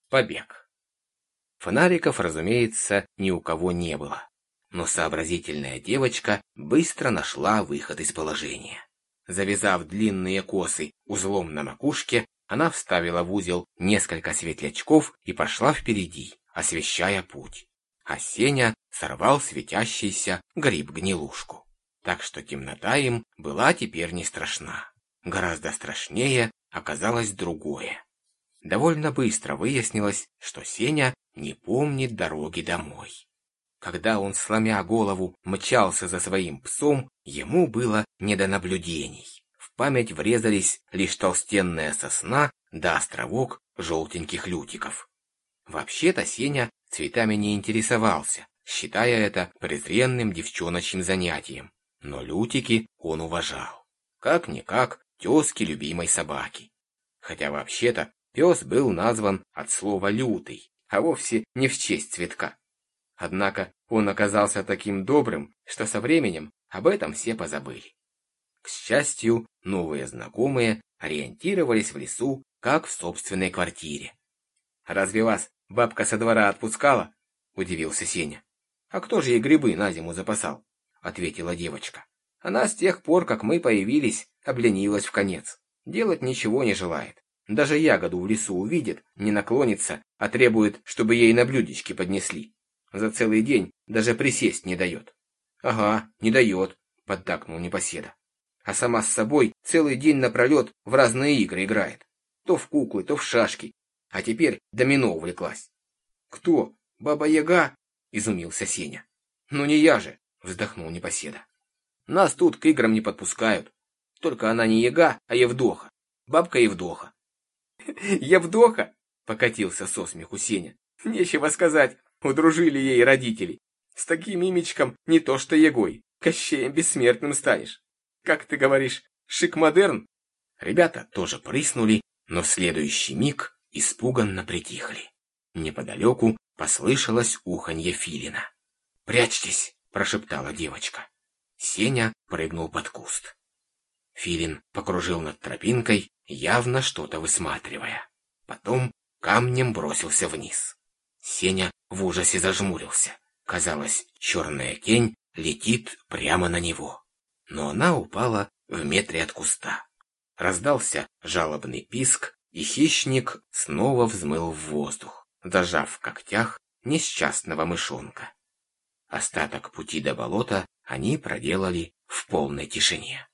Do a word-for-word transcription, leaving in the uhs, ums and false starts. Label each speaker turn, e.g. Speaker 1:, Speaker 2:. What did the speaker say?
Speaker 1: Побег. Фонариков, разумеется, ни у кого не было. Но сообразительная девочка быстро нашла выход из положения. Завязав длинные косы узлом на макушке, она вставила в узел несколько светлячков и пошла впереди, освещая путь. А Сеня сорвал светящийся гриб-гнилушку. Так что темнота им была теперь не страшна. Гораздо страшнее оказалось другое. Довольно быстро выяснилось, что Сеня не помнит дороги домой. Когда он, сломя голову, мчался за своим псом, ему было не до наблюдений. В память врезались лишь толстенная сосна да островок желтеньких лютиков. Вообще-то Сеня цветами не интересовался, считая это презренным девчоночьим занятием. Но лютики он уважал. Как-никак тезки любимой собаки. Хотя вообще-то пес был назван от слова «лютый», а вовсе не в честь цветка. Однако он оказался таким добрым, что со временем об этом все позабыли. К счастью, новые знакомые ориентировались в лесу, как в собственной квартире. «Разве вас бабка со двора отпускала?» – удивился Сеня. «А кто же ей грибы на зиму запасал?» – ответила девочка. «Она с тех пор, как мы появились, обленилась вконец. Делать ничего не желает. Даже ягоду в лесу увидит, не наклонится, а требует, чтобы ей на блюдечке поднесли. За целый день даже присесть не дает». «Ага, не дает», — поддакнул непоседа. «А сама с собой целый день напролет в разные игры играет. То в куклы, то в шашки. А теперь домино увлеклась». «Кто? Баба-Яга?» — изумился Сеня. «Ну не я же», — вздохнул непоседа. «Нас тут к играм не подпускают. Только она не Яга, а Евдоха. Бабка Евдоха». «Евдоха?» — покатился со смеху Сеня. «Нечего сказать, удружили ей родители. С таким имечком не то что Егой, Кощеем бессмертным станешь. Как ты говоришь, шик-модерн?» Ребята тоже прыснули, но в следующий миг испуганно притихли. Неподалеку послышалось уханье филина. «Прячьтесь!» — прошептала девочка. Сеня прыгнул под куст. Филин покружил над тропинкой, явно что-то высматривая. Потом камнем бросился вниз. Сеня в ужасе зажмурился. Казалось, черная тень летит прямо на него. Но она упала в метре от куста. Раздался жалобный писк, и хищник снова взмыл в воздух, зажав в когтях несчастного мышонка. Остаток пути до болота они проделали в полной тишине.